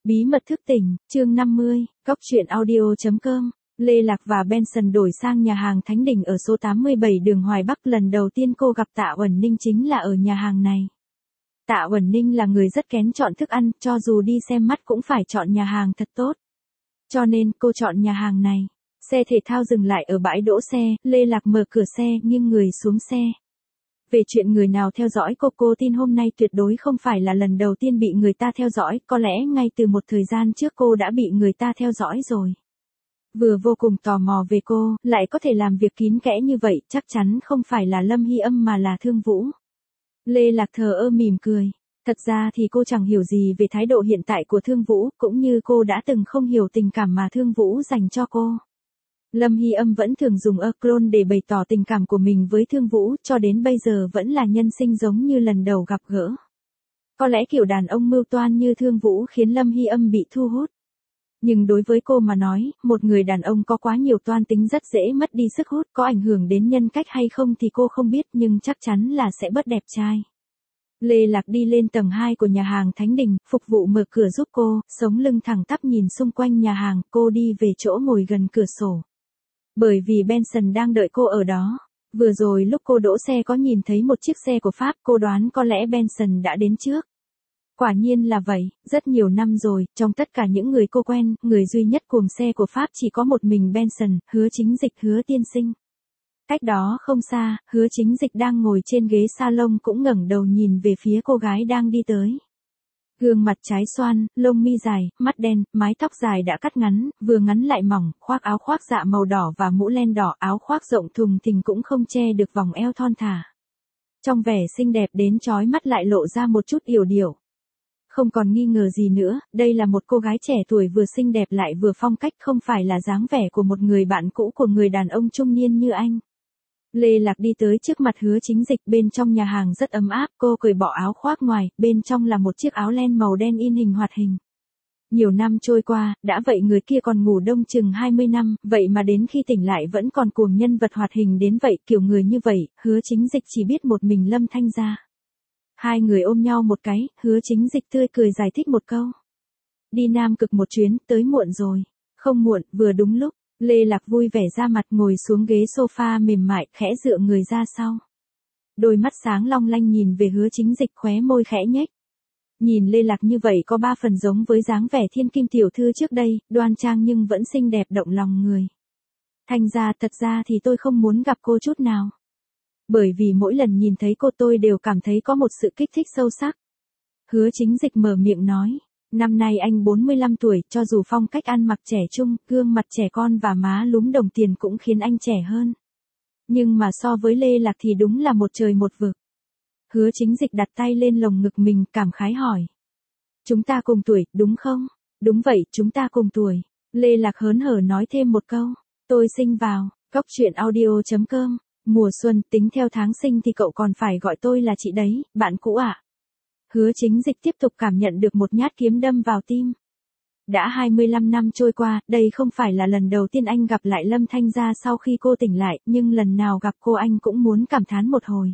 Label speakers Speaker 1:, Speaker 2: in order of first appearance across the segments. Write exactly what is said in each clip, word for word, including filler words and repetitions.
Speaker 1: Bí mật thức tỉnh, chương năm mươi, Góc truyện audio.com. Lê Lạc và Benson đổi sang nhà hàng Thánh Đình ở số tám mươi bảy đường Hoài Bắc. Lần đầu tiên cô gặp Tạ Uẩn Ninh chính là ở nhà hàng này. Tạ Uẩn Ninh là người rất kén chọn thức ăn, cho dù đi xem mắt cũng phải chọn nhà hàng thật tốt. Cho nên cô chọn nhà hàng này. Xe thể thao dừng lại ở bãi đỗ xe, Lê Lạc mở cửa xe, nghiêng người xuống xe. Về chuyện người nào theo dõi cô, cô tin hôm nay tuyệt đối không phải là lần đầu tiên bị người ta theo dõi, có lẽ ngay từ một thời gian trước cô đã bị người ta theo dõi rồi. Vừa vô cùng tò mò về cô, lại có thể làm việc kín kẽ như vậy, chắc chắn không phải là Lâm Hy Âm mà là Thương Vũ. Lê Lạc thờ ơ mỉm cười. Thật ra thì cô chẳng hiểu gì về thái độ hiện tại của Thương Vũ, cũng như cô đã từng không hiểu tình cảm mà Thương Vũ dành cho cô. Lâm Hy Âm vẫn thường dùng Acron để bày tỏ tình cảm của mình với Thương Vũ, cho đến bây giờ vẫn là nhân sinh giống như lần đầu gặp gỡ. Có lẽ kiểu đàn ông mưu toan như Thương Vũ khiến Lâm Hy Âm bị thu hút. Nhưng đối với cô mà nói, một người đàn ông có quá nhiều toan tính rất dễ mất đi sức hút, có ảnh hưởng đến nhân cách hay không thì cô không biết, nhưng chắc chắn là sẽ bớt đẹp trai. Lê Lạc đi lên tầng hai của nhà hàng Thánh Đình, phục vụ mở cửa giúp cô, sống lưng thẳng tắp nhìn xung quanh nhà hàng, cô đi về chỗ ngồi gần cửa sổ. Bởi vì Benson đang đợi cô ở đó. Vừa rồi lúc cô đỗ xe có nhìn thấy một chiếc xe của Pháp, cô đoán có lẽ Benson đã đến trước. Quả nhiên là vậy, rất nhiều năm rồi, trong tất cả những người cô quen, người duy nhất cùng xe của Pháp chỉ có một mình Benson, Hứa Chính Dịch, Hứa tiên sinh. Cách đó không xa, Hứa Chính Dịch đang ngồi trên ghế salon cũng ngẩng đầu nhìn về phía cô gái đang đi tới. Gương mặt trái xoan, lông mi dài, mắt đen, mái tóc dài đã cắt ngắn, vừa ngắn lại mỏng, khoác áo khoác dạ màu đỏ và mũ len đỏ, áo khoác rộng thùng thình cũng không che được vòng eo thon thả. Trong vẻ xinh đẹp đến chói mắt lại lộ ra một chút yểu điệu. Không còn nghi ngờ gì nữa, đây là một cô gái trẻ tuổi vừa xinh đẹp lại vừa phong cách, không phải là dáng vẻ của một người bạn cũ của người đàn ông trung niên như anh. Lê Lạc đi tới trước mặt Hứa Chính Dịch, bên trong nhà hàng rất ấm áp, cô cởi bỏ áo khoác ngoài, bên trong là một chiếc áo len màu đen in hình hoạt hình. Nhiều năm trôi qua, đã vậy người kia còn ngủ đông chừng hai mươi năm, vậy mà đến khi tỉnh lại vẫn còn cuồng nhân vật hoạt hình đến vậy, kiểu người như vậy, Hứa Chính Dịch chỉ biết một mình Lâm Thanh Gia. Hai người ôm nhau một cái, Hứa Chính Dịch tươi cười giải thích một câu. Đi Nam Cực một chuyến, tới muộn rồi. Không muộn, vừa đúng lúc. Lê Lạc vui vẻ ra mặt ngồi xuống ghế sofa mềm mại, khẽ dựa người ra sau. Đôi mắt sáng long lanh nhìn về Hứa Chính Dịch, khóe môi khẽ nhếch. Nhìn Lê Lạc như vậy có ba phần giống với dáng vẻ thiên kim tiểu thư trước đây, đoan trang nhưng vẫn xinh đẹp động lòng người. Thanh Gia, thật ra thì tôi không muốn gặp cô chút nào. Bởi vì mỗi lần nhìn thấy cô tôi đều cảm thấy có một sự kích thích sâu sắc. Hứa Chính Dịch mở miệng nói. Năm nay anh bốn mươi lăm tuổi, cho dù phong cách ăn mặc trẻ trung, gương mặt trẻ con và má lúm đồng tiền cũng khiến anh trẻ hơn. Nhưng mà so với Lê Lạc thì đúng là một trời một vực. Hứa Chính Dịch đặt tay lên lồng ngực mình, cảm khái hỏi. Chúng ta cùng tuổi, đúng không? Đúng vậy, chúng ta cùng tuổi. Lê Lạc hớn hở nói thêm một câu. Tôi sinh vào, Góc truyện audio.com. Mùa xuân, tính theo tháng sinh thì cậu còn phải gọi tôi là chị đấy, bạn cũ ạ. À? Hứa Chính Dịch tiếp tục cảm nhận được một nhát kiếm đâm vào tim. Đã hai mươi lăm năm trôi qua, đây không phải là lần đầu tiên anh gặp lại Lâm Thanh Gia sau khi cô tỉnh lại, nhưng lần nào gặp cô anh cũng muốn cảm thán một hồi.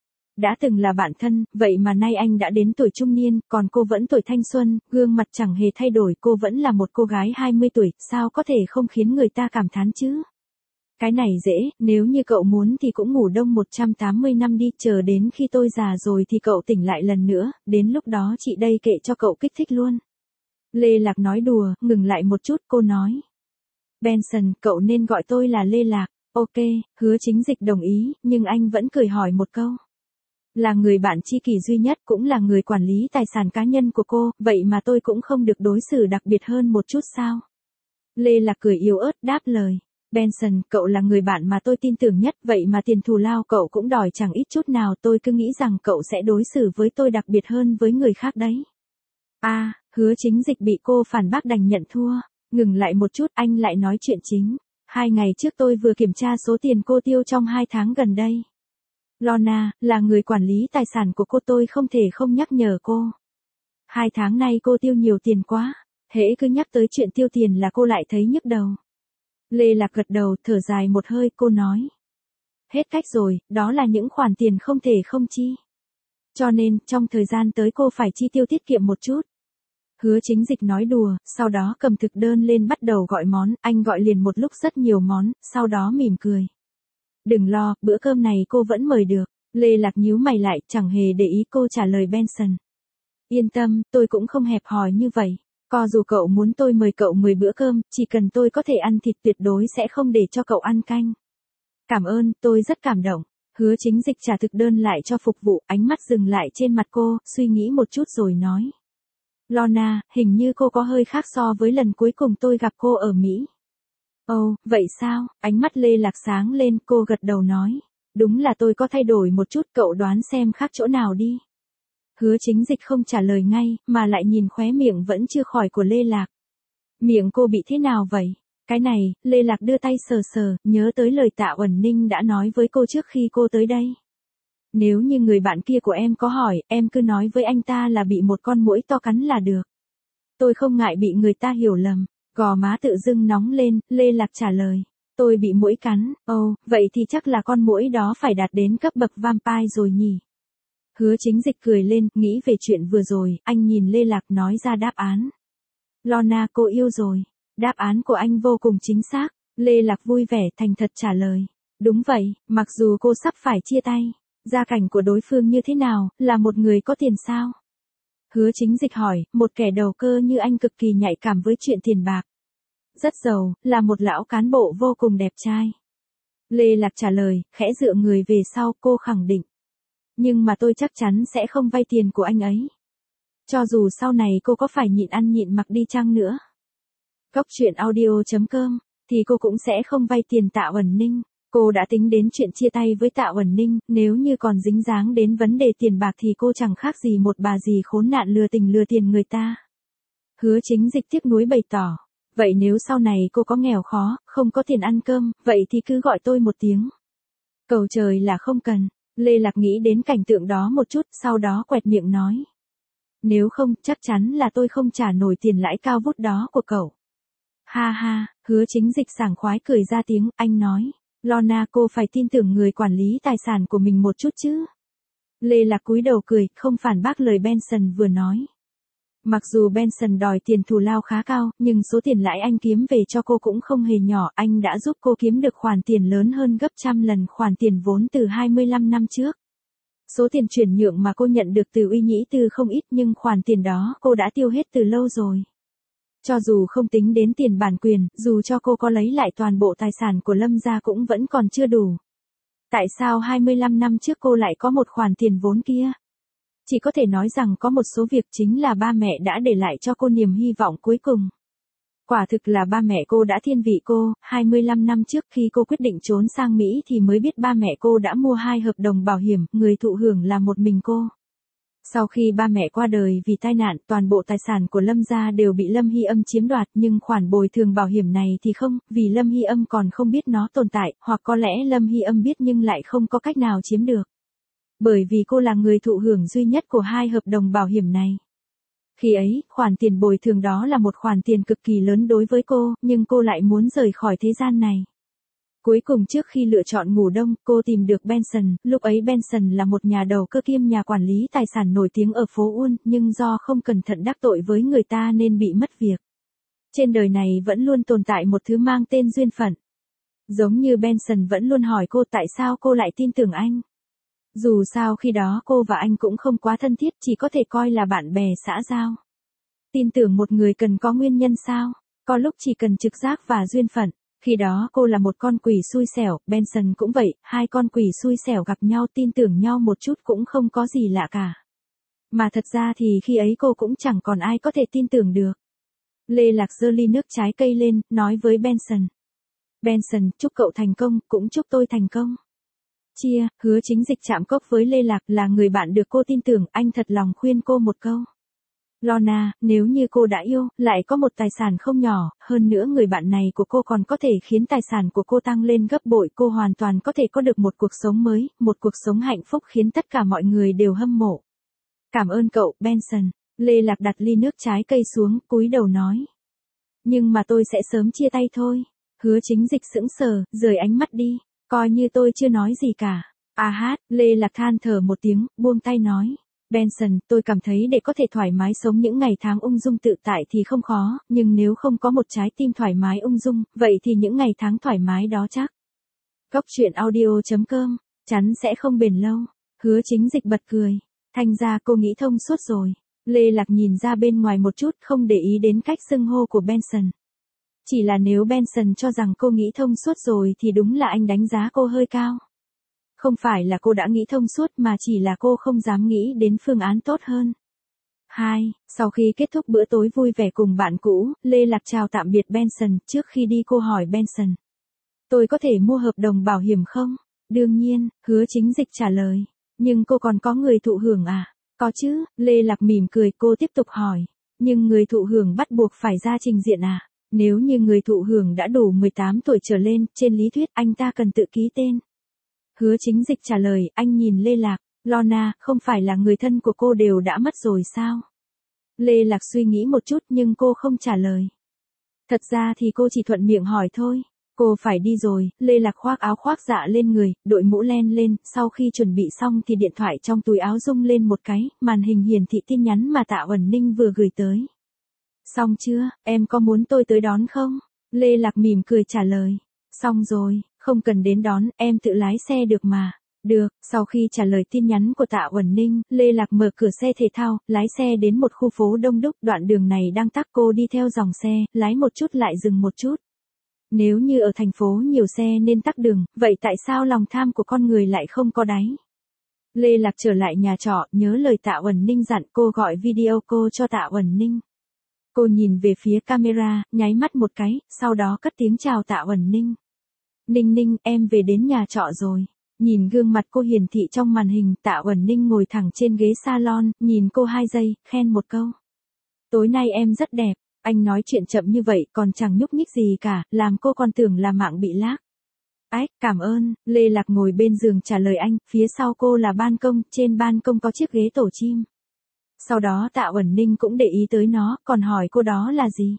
Speaker 1: Đã từng là bạn thân, vậy mà nay anh đã đến tuổi trung niên, còn cô vẫn tuổi thanh xuân, gương mặt chẳng hề thay đổi, cô vẫn là một cô gái hai mươi tuổi, sao có thể không khiến người ta cảm thán chứ? Cái này dễ, nếu như cậu muốn thì cũng ngủ đông một trăm tám mươi năm đi, chờ đến khi tôi già rồi thì cậu tỉnh lại lần nữa, đến lúc đó chị đây kệ cho cậu kích thích luôn. Lê Lạc nói đùa, ngừng lại một chút, cô nói. Benson, cậu nên gọi tôi là Lê Lạc. Ok, Hứa Chính Dịch đồng ý, nhưng anh vẫn cười hỏi một câu. Là người bạn tri kỷ duy nhất, cũng là người quản lý tài sản cá nhân của cô, vậy mà tôi cũng không được đối xử đặc biệt hơn một chút sao? Lê Lạc cười yếu ớt đáp lời. Benson, cậu là người bạn mà tôi tin tưởng nhất, vậy mà tiền thù lao cậu cũng đòi chẳng ít chút nào, tôi cứ nghĩ rằng cậu sẽ đối xử với tôi đặc biệt hơn với người khác đấy. À, Hứa Chính Dịch bị cô phản bác đành nhận thua. Ngừng lại một chút, anh lại nói chuyện chính. Hai ngày trước tôi vừa kiểm tra số tiền cô tiêu trong hai tháng gần đây. Lorna, là người quản lý tài sản của cô, tôi không thể không nhắc nhở cô. Hai tháng nay cô tiêu nhiều tiền quá, hễ cứ nhắc tới chuyện tiêu tiền là cô lại thấy nhức đầu. Lê Lạc gật đầu, thở dài một hơi, cô nói. Hết cách rồi, đó là những khoản tiền không thể không chi. Cho nên, trong thời gian tới cô phải chi tiêu tiết kiệm một chút. Hứa Chính Dịch nói đùa, sau đó cầm thực đơn lên bắt đầu gọi món, anh gọi liền một lúc rất nhiều món, sau đó mỉm cười. Đừng lo, bữa cơm này cô vẫn mời được. Lê Lạc nhíu mày lại, chẳng hề để ý cô trả lời Benson. Yên tâm, tôi cũng không hẹp hòi như vậy. Có dù cậu muốn tôi mời cậu mười bữa cơm, chỉ cần tôi có thể ăn thịt tuyệt đối sẽ không để cho cậu ăn canh. Cảm ơn, tôi rất cảm động. Hứa Chính Dịch trả thực đơn lại cho phục vụ, ánh mắt dừng lại trên mặt cô, suy nghĩ một chút rồi nói. Lorna, hình như cô có hơi khác so với lần cuối cùng tôi gặp cô ở Mỹ. Ồ, oh, vậy sao? Ánh mắt Lê Lạc sáng lên, cô gật đầu nói. Đúng là tôi có thay đổi một chút, cậu đoán xem khác chỗ nào đi. Hứa Chính Dịch không trả lời ngay, mà lại nhìn khóe miệng vẫn chưa khỏi của Lê Lạc. Miệng cô bị thế nào vậy? Cái này, Lê Lạc đưa tay sờ sờ, nhớ tới lời Tạ Uẩn Ninh đã nói với cô trước khi cô tới đây. Nếu như người bạn kia của em có hỏi, em cứ nói với anh ta là bị một con muỗi to cắn là được. Tôi không ngại bị người ta hiểu lầm. Gò má tự dưng nóng lên, Lê Lạc trả lời. Tôi bị muỗi cắn, ồ, oh, vậy thì chắc là con muỗi đó phải đạt đến cấp bậc vampire rồi nhỉ. Hứa Chính Dịch cười lên, nghĩ về chuyện vừa rồi, anh nhìn Lê Lạc nói ra đáp án. Lorna, cô yêu rồi. Đáp án của anh vô cùng chính xác. Lê Lạc vui vẻ thành thật trả lời. Đúng vậy, mặc dù cô sắp phải chia tay. Gia cảnh của đối phương như thế nào, là một người có tiền sao? Hứa Chính Dịch hỏi, một kẻ đầu cơ như anh cực kỳ nhạy cảm với chuyện tiền bạc. Rất giàu, là một lão cán bộ vô cùng đẹp trai. Lê Lạc trả lời, khẽ dựa người về sau, cô khẳng định. Nhưng mà tôi chắc chắn sẽ không vay tiền của anh ấy. Cho dù sau này cô có phải nhịn ăn nhịn mặc đi chăng nữa. Cốc truyện audio chấm com, thì cô cũng sẽ không vay tiền Tạ Uẩn Ninh. Cô đã tính đến chuyện chia tay với Tạ Uẩn Ninh, nếu như còn dính dáng đến vấn đề tiền bạc thì cô chẳng khác gì một bà dì khốn nạn lừa tình lừa tiền người ta. Hứa Chính Dịch tiếc nuối bày tỏ. Vậy nếu sau này cô có nghèo khó, không có tiền ăn cơm, vậy thì cứ gọi tôi một tiếng. Cầu trời là không cần. Lê Lạc nghĩ đến cảnh tượng đó một chút, sau đó quẹt miệng nói. Nếu không, chắc chắn là tôi không trả nổi tiền lãi cao vút đó của cậu. Ha ha, Hứa Chính Dịch sảng khoái cười ra tiếng, anh nói. Lorna, cô phải tin tưởng người quản lý tài sản của mình một chút chứ. Lê Lạc cúi đầu cười, không phản bác lời Benson vừa nói. Mặc dù Benson đòi tiền thù lao khá cao, nhưng số tiền lãi anh kiếm về cho cô cũng không hề nhỏ, anh đã giúp cô kiếm được khoản tiền lớn hơn gấp trăm lần khoản tiền vốn từ hai mươi lăm năm trước. Số tiền chuyển nhượng mà cô nhận được từ Uy Nhĩ Tư không ít nhưng khoản tiền đó cô đã tiêu hết từ lâu rồi. Cho dù không tính đến tiền bản quyền, dù cho cô có lấy lại toàn bộ tài sản của Lâm gia cũng vẫn còn chưa đủ. Tại sao hai mươi lăm năm trước cô lại có một khoản tiền vốn kia? Chỉ có thể nói rằng có một số việc chính là ba mẹ đã để lại cho cô niềm hy vọng cuối cùng. Quả thực là ba mẹ cô đã thiên vị cô, hai mươi lăm năm trước khi cô quyết định trốn sang Mỹ thì mới biết ba mẹ cô đã mua hai hợp đồng bảo hiểm, người thụ hưởng là một mình cô. Sau khi ba mẹ qua đời vì tai nạn, toàn bộ tài sản của Lâm gia đều bị Lâm Hy Âm chiếm đoạt, nhưng khoản bồi thường bảo hiểm này thì không, vì Lâm Hy Âm còn không biết nó tồn tại, hoặc có lẽ Lâm Hy Âm biết nhưng lại không có cách nào chiếm được. Bởi vì cô là người thụ hưởng duy nhất của hai hợp đồng bảo hiểm này. Khi ấy, khoản tiền bồi thường đó là một khoản tiền cực kỳ lớn đối với cô, nhưng cô lại muốn rời khỏi thế gian này. Cuối cùng trước khi lựa chọn ngủ đông, cô tìm được Benson, lúc ấy Benson là một nhà đầu cơ kiêm nhà quản lý tài sản nổi tiếng ở phố Uôn, nhưng do không cẩn thận đắc tội với người ta nên bị mất việc. Trên đời này vẫn luôn tồn tại một thứ mang tên duyên phận. Giống như Benson vẫn luôn hỏi cô tại sao cô lại tin tưởng anh. Dù sao khi đó cô và anh cũng không quá thân thiết, chỉ có thể coi là bạn bè xã giao. Tin tưởng một người cần có nguyên nhân sao? Có lúc chỉ cần trực giác và duyên phận. Khi đó cô là một con quỷ xui xẻo, Benson cũng vậy, hai con quỷ xui xẻo gặp nhau tin tưởng nhau một chút cũng không có gì lạ cả. Mà thật ra thì khi ấy cô cũng chẳng còn ai có thể tin tưởng được. Lê Lạc giơ ly nước trái cây lên, nói với Benson. Benson, chúc cậu thành công, cũng chúc tôi thành công. Chia, Hứa Chính Dịch chạm cốc với Lê Lạc là người bạn được cô tin tưởng, anh thật lòng khuyên cô một câu. Lorna, nếu như cô đã yêu, lại có một tài sản không nhỏ, hơn nữa người bạn này của cô còn có thể khiến tài sản của cô tăng lên gấp bội, cô hoàn toàn có thể có được một cuộc sống mới, một cuộc sống hạnh phúc khiến tất cả mọi người đều hâm mộ. Cảm ơn cậu, Benson. Lê Lạc đặt ly nước trái cây xuống, cúi đầu nói. Nhưng mà tôi sẽ sớm chia tay thôi. Hứa Chính Dịch sững sờ, rời ánh mắt đi, coi như tôi chưa nói gì cả. À hát, Lê Lạc than thở một tiếng, buông tay nói. Benson, tôi cảm thấy để có thể thoải mái sống những ngày tháng ung dung tự tại thì không khó, nhưng nếu không có một trái tim thoải mái ung dung, vậy thì những ngày tháng thoải mái đó chắc. Góc chuyện audio.com, chắn sẽ không bền lâu. Hứa Chính Dịch bật cười. Thành ra cô nghĩ thông suốt rồi. Lê Lạc nhìn ra bên ngoài một chút, không để ý đến cách xưng hô của Benson. Chỉ là nếu Benson cho rằng cô nghĩ thông suốt rồi thì đúng là anh đánh giá cô hơi cao. Không phải là cô đã nghĩ thông suốt mà chỉ là cô không dám nghĩ đến phương án tốt hơn. hai. Sau khi kết thúc bữa tối vui vẻ cùng bạn cũ, Lê Lạc chào tạm biệt Benson. Trước khi đi cô hỏi Benson. Tôi có thể mua hợp đồng bảo hiểm không? Đương nhiên, Hứa Chính Dịch trả lời. Nhưng cô còn có người thụ hưởng à? Có chứ, Lê Lạc mỉm cười, cô tiếp tục hỏi. Nhưng người thụ hưởng bắt buộc phải ra trình diện à? Nếu như người thụ hưởng đã đủ mười tám tuổi trở lên, trên lý thuyết anh ta cần tự ký tên. Hứa Chính Dịch trả lời, anh nhìn Lê Lạc, Lorna, không phải là người thân của cô đều đã mất rồi sao? Lê Lạc suy nghĩ một chút nhưng cô không trả lời. Thật ra thì cô chỉ thuận miệng hỏi thôi. Cô phải đi rồi, Lê Lạc khoác áo khoác dạ lên người, đội mũ len lên, sau khi chuẩn bị xong thì điện thoại trong túi áo rung lên một cái, màn hình hiển thị tin nhắn mà Tạ Uẩn Ninh vừa gửi tới. Xong chưa, em có muốn tôi tới đón không? Lê Lạc mỉm cười trả lời. Xong rồi, không cần đến đón, em tự lái xe được mà. Được, sau khi trả lời tin nhắn của Tạ Uẩn Ninh, Lê Lạc mở cửa xe thể thao, lái xe đến một khu phố đông đúc, đoạn đường này đang tắc, cô đi theo dòng xe, lái một chút lại dừng một chút. Nếu như ở thành phố nhiều xe nên tắc đường, vậy tại sao lòng tham của con người lại không có đáy? Lê Lạc trở lại nhà trọ, nhớ lời Tạ Uẩn Ninh dặn, cô gọi video call cho Tạ Uẩn Ninh. Cô nhìn về phía camera, nháy mắt một cái, sau đó cất tiếng chào Tạ Uẩn Ninh. Ninh Ninh, em về đến nhà trọ rồi. Nhìn gương mặt cô hiển thị trong màn hình, Tạ Uẩn Ninh ngồi thẳng trên ghế salon, nhìn cô hai giây, khen một câu. Tối nay em rất đẹp. Anh nói chuyện chậm như vậy còn chẳng nhúc nhích gì cả, làm cô còn tưởng là mạng bị lag. Ách, cảm ơn, Lê Lạc ngồi bên giường trả lời anh, phía sau cô là ban công, trên ban công có chiếc ghế tổ chim. Sau đó Tạ Uẩn Ninh cũng để ý tới nó, còn hỏi cô đó là gì.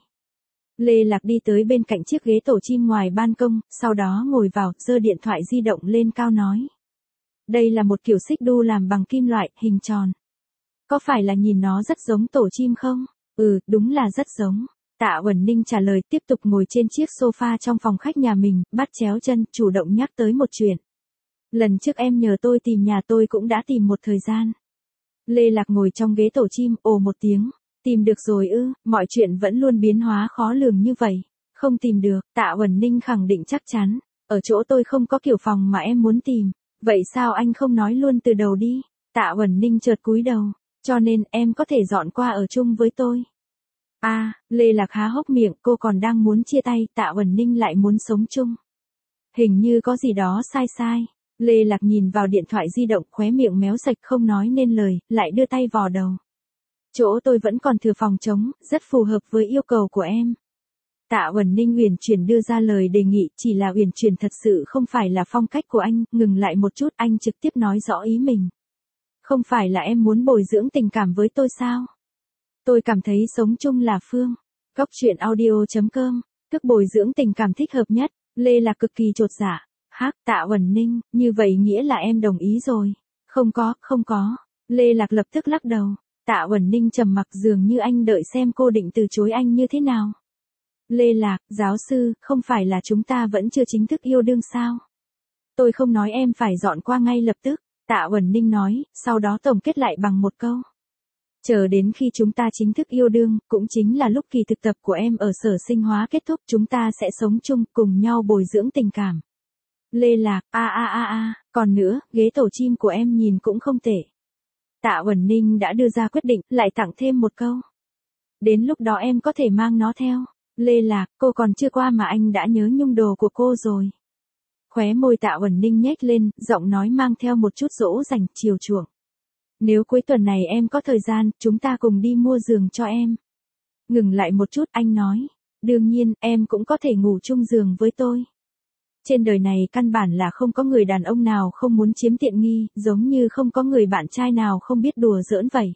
Speaker 1: Lê Lạc đi tới bên cạnh chiếc ghế tổ chim ngoài ban công, sau đó ngồi vào, giơ điện thoại di động lên cao nói. Đây là một kiểu xích đu làm bằng kim loại, hình tròn. Có phải là nhìn nó rất giống tổ chim không? Ừ, đúng là rất giống. Tạ Uẩn Ninh trả lời, tiếp tục ngồi trên chiếc sofa trong phòng khách nhà mình, bắt chéo chân, chủ động nhắc tới một chuyện. Lần trước em nhờ tôi tìm nhà tôi cũng đã tìm một thời gian. Lê Lạc ngồi trong ghế tổ chim, ồ một tiếng. Tìm được rồi ư, mọi chuyện vẫn luôn biến hóa khó lường như vậy. Không tìm được, Tạ Uẩn Ninh khẳng định chắc chắn. Ở chỗ tôi không có kiểu phòng mà em muốn tìm. Vậy sao anh không nói luôn từ đầu đi? Tạ Uẩn Ninh chợt cúi đầu. Cho nên em có thể dọn qua ở chung với tôi. À, Lê Lạc há hốc miệng, cô còn đang muốn chia tay, Tạ Uẩn Ninh lại muốn sống chung. Hình như có gì đó sai sai. Lê Lạc nhìn vào điện thoại di động, khóe miệng méo sạch không nói nên lời, lại đưa tay vò đầu. Chỗ tôi vẫn còn thừa phòng trống, rất phù hợp với yêu cầu của em. Tạ Uẩn Ninh uyển chuyển đưa ra lời đề nghị, chỉ là uyển chuyển thật sự không phải là phong cách của anh, ngừng lại một chút, anh trực tiếp nói rõ ý mình. Không phải là em muốn bồi dưỡng tình cảm với tôi sao? Tôi cảm thấy sống chung là phương. Góc chuyện audio.com, thức bồi dưỡng tình cảm thích hợp nhất. Lê Lạc cực kỳ chột dạ. Hắc, Tạ Uẩn Ninh, như vậy nghĩa là em đồng ý rồi. Không có, không có. Lê Lạc lập tức lắc đầu. Tạ Uẩn Ninh trầm mặc, dường như anh đợi xem cô định từ chối anh như thế nào. Lê Lạc, giáo sư, không phải là chúng ta vẫn chưa chính thức yêu đương sao? Tôi không nói em phải dọn qua ngay lập tức. Tạ Uẩn Ninh nói, sau đó tổng kết lại bằng một câu. Chờ đến khi chúng ta chính thức yêu đương, cũng chính là lúc kỳ thực tập của em ở sở sinh hóa kết thúc, chúng ta sẽ sống chung, cùng nhau bồi dưỡng tình cảm. Lê Lạc, a a a a, còn nữa, ghế tổ chim của em nhìn cũng không tệ. Tạ Uẩn Ninh đã đưa ra quyết định, lại tặng thêm một câu. Đến lúc đó em có thể mang nó theo. Lê Lạc, cô còn chưa qua mà anh đã nhớ nhung đồ của cô rồi. Khóe môi Tạ Uẩn Ninh nhếch lên, giọng nói mang theo một chút dỗ dành, chiều chuộng. Nếu cuối tuần này em có thời gian, chúng ta cùng đi mua giường cho em. Ngừng lại một chút, anh nói. Đương nhiên, em cũng có thể ngủ chung giường với tôi. Trên đời này căn bản là không có người đàn ông nào không muốn chiếm tiện nghi, giống như không có người bạn trai nào không biết đùa giỡn vậy.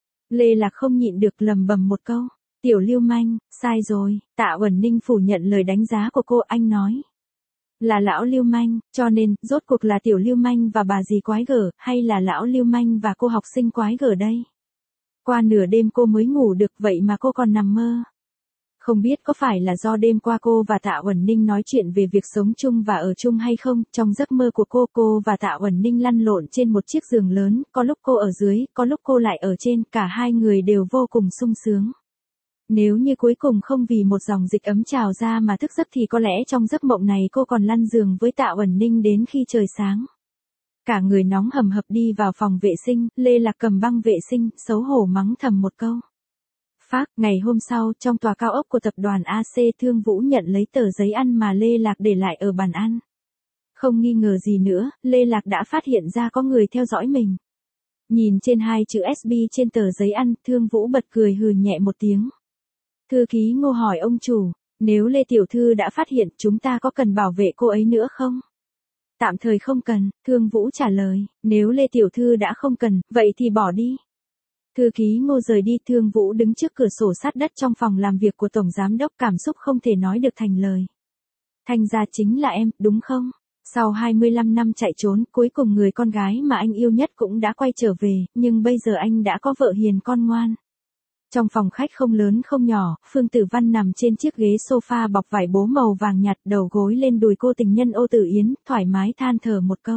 Speaker 1: Lê Lạc không nhịn được lầm bầm một câu. Tiểu lưu manh, sai rồi. Tạ Uẩn Ninh phủ nhận lời đánh giá của cô, anh nói. Là lão lưu manh, cho nên, rốt cuộc là tiểu lưu manh và bà dì quái gở, hay là lão lưu manh và cô học sinh quái gở đây? Qua nửa đêm cô mới ngủ được, vậy mà cô còn nằm mơ. Không biết có phải là do đêm qua cô và Tạ Uẩn Ninh nói chuyện về việc sống chung và ở chung hay không, trong giấc mơ của cô, cô và Tạ Uẩn Ninh lăn lộn trên một chiếc giường lớn, có lúc cô ở dưới, có lúc cô lại ở trên, cả hai người đều vô cùng sung sướng. Nếu như cuối cùng không vì một dòng dịch ấm trào ra mà thức giấc thì có lẽ trong giấc mộng này cô còn lăn giường với Tạ Uẩn Ninh đến khi trời sáng. Cả người nóng hầm hập đi vào phòng vệ sinh, Lê Lạc cầm băng vệ sinh, xấu hổ mắng thầm một câu. Phác, ngày hôm sau, trong tòa cao ốc của tập đoàn a xê Thương Vũ nhận lấy tờ giấy ăn mà Lê Lạc để lại ở bàn ăn. Không nghi ngờ gì nữa, Lê Lạc đã phát hiện ra có người theo dõi mình. Nhìn trên hai chữ ét bê trên tờ giấy ăn, Thương Vũ bật cười hừ nhẹ một tiếng. Thư ký Ngô hỏi ông chủ, nếu Lê Tiểu Thư đã phát hiện, chúng ta có cần bảo vệ cô ấy nữa không? Tạm thời không cần, Thương Vũ trả lời, nếu Lê Tiểu Thư đã không cần, vậy thì bỏ đi. Thư ký Ngô rời đi, Thương Vũ đứng trước cửa sổ sát đất trong phòng làm việc của Tổng Giám Đốc, cảm xúc không thể nói được thành lời. Thành ra chính là em, đúng không? Sau hai mươi lăm năm chạy trốn, cuối cùng người con gái mà anh yêu nhất cũng đã quay trở về, nhưng bây giờ anh đã có vợ hiền con ngoan. Trong phòng khách không lớn không nhỏ, Phương Tử Văn nằm trên chiếc ghế sofa bọc vải bố màu vàng nhạt, đầu gối lên đùi cô tình nhân Ô Tử Yến, thoải mái than thở một câu.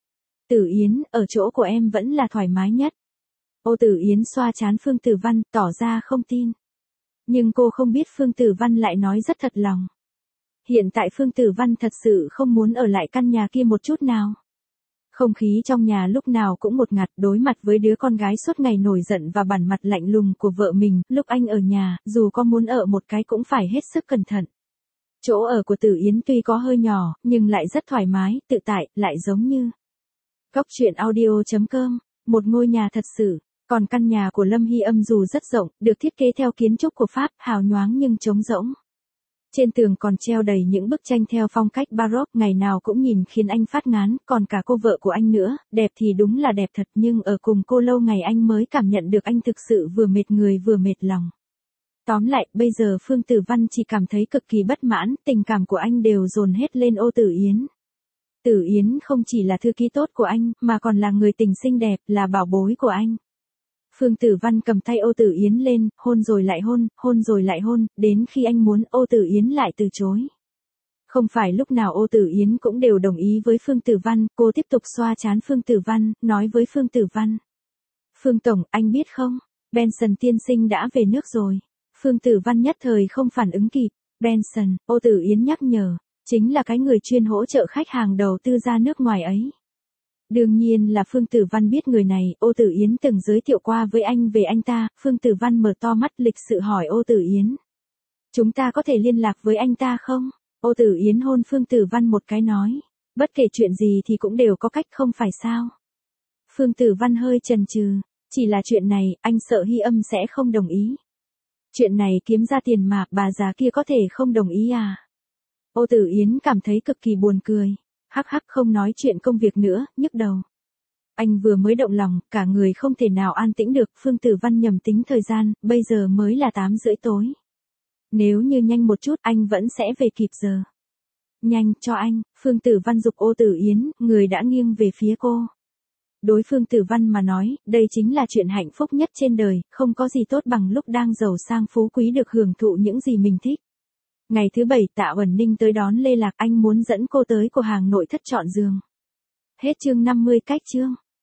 Speaker 1: Tử Yến, ở chỗ của em vẫn là thoải mái nhất. Ô Tử Yến xoa trán Phương Tử Văn, tỏ ra không tin. Nhưng cô không biết Phương Tử Văn lại nói rất thật lòng. Hiện tại Phương Tử Văn thật sự không muốn ở lại căn nhà kia một chút nào. Không khí trong nhà lúc nào cũng ngột ngạt, đối mặt với đứa con gái suốt ngày nổi giận và bản mặt lạnh lùng của vợ mình, lúc anh ở nhà, dù có muốn ở một cái cũng phải hết sức cẩn thận. Chỗ ở của Tử Yến tuy có hơi nhỏ, nhưng lại rất thoải mái, tự tại, lại giống như Góc truyện audio chấm com, một ngôi nhà thật sự. Còn căn nhà của Lâm Hy Âm dù rất rộng, được thiết kế theo kiến trúc của Pháp, hào nhoáng nhưng trống rỗng. Trên tường còn treo đầy những bức tranh theo phong cách Baroque, ngày nào cũng nhìn khiến anh phát ngán, còn cả cô vợ của anh nữa, đẹp thì đúng là đẹp thật, nhưng ở cùng cô lâu ngày anh mới cảm nhận được anh thực sự vừa mệt người vừa mệt lòng. Tóm lại, bây giờ Phương Tử Văn chỉ cảm thấy cực kỳ bất mãn, tình cảm của anh đều dồn hết lên Ô Tử Yến. Tử Yến không chỉ là thư ký tốt của anh, mà còn là người tình xinh đẹp, là bảo bối của anh. Phương Tử Văn cầm tay Ô Tử Yến lên, hôn rồi lại hôn, hôn rồi lại hôn, đến khi anh muốn, Ô Tử Yến lại từ chối. Không phải lúc nào Ô Tử Yến cũng đều đồng ý với Phương Tử Văn, cô tiếp tục xoa trán Phương Tử Văn, nói với Phương Tử Văn. Phương Tổng, anh biết không, Benson tiên sinh đã về nước rồi. Phương Tử Văn nhất thời không phản ứng kịp. Benson, Ô Tử Yến nhắc nhở, chính là cái người chuyên hỗ trợ khách hàng đầu tư ra nước ngoài ấy. Đương nhiên là Phương Tử Văn biết người này, Ô Tử Yến từng giới thiệu qua với anh về anh ta, Phương Tử Văn mở to mắt lịch sự hỏi Ô Tử Yến. Chúng ta có thể liên lạc với anh ta không? Ô Tử Yến hôn Phương Tử Văn một cái nói. Bất kể chuyện gì thì cũng đều có cách không phải sao? Phương Tử Văn hơi chần chừ, chỉ là chuyện này, anh sợ Hy Âm sẽ không đồng ý. Chuyện này kiếm ra tiền mà, bà già kia có thể không đồng ý à? Ô Tử Yến cảm thấy cực kỳ buồn cười. Hắc hắc không nói chuyện công việc nữa, nhức đầu. Anh vừa mới động lòng, cả người không thể nào an tĩnh được, Phương Tử Văn nhầm tính thời gian, bây giờ mới là tám rưỡi tối. Nếu như nhanh một chút, anh vẫn sẽ về kịp giờ. Nhanh, cho anh, Phương Tử Văn giục Ô Tử Yến, người đã nghiêng về phía cô. Đối Phương Tử Văn mà nói, đây chính là chuyện hạnh phúc nhất trên đời, không có gì tốt bằng lúc đang giàu sang phú quý được hưởng thụ những gì mình thích. Ngày thứ bảy, Tạ Uẩn Ninh tới đón Lê Lạc, anh muốn dẫn cô tới cửa hàng nội thất chọn giường. Hết chương năm mươi cách chương.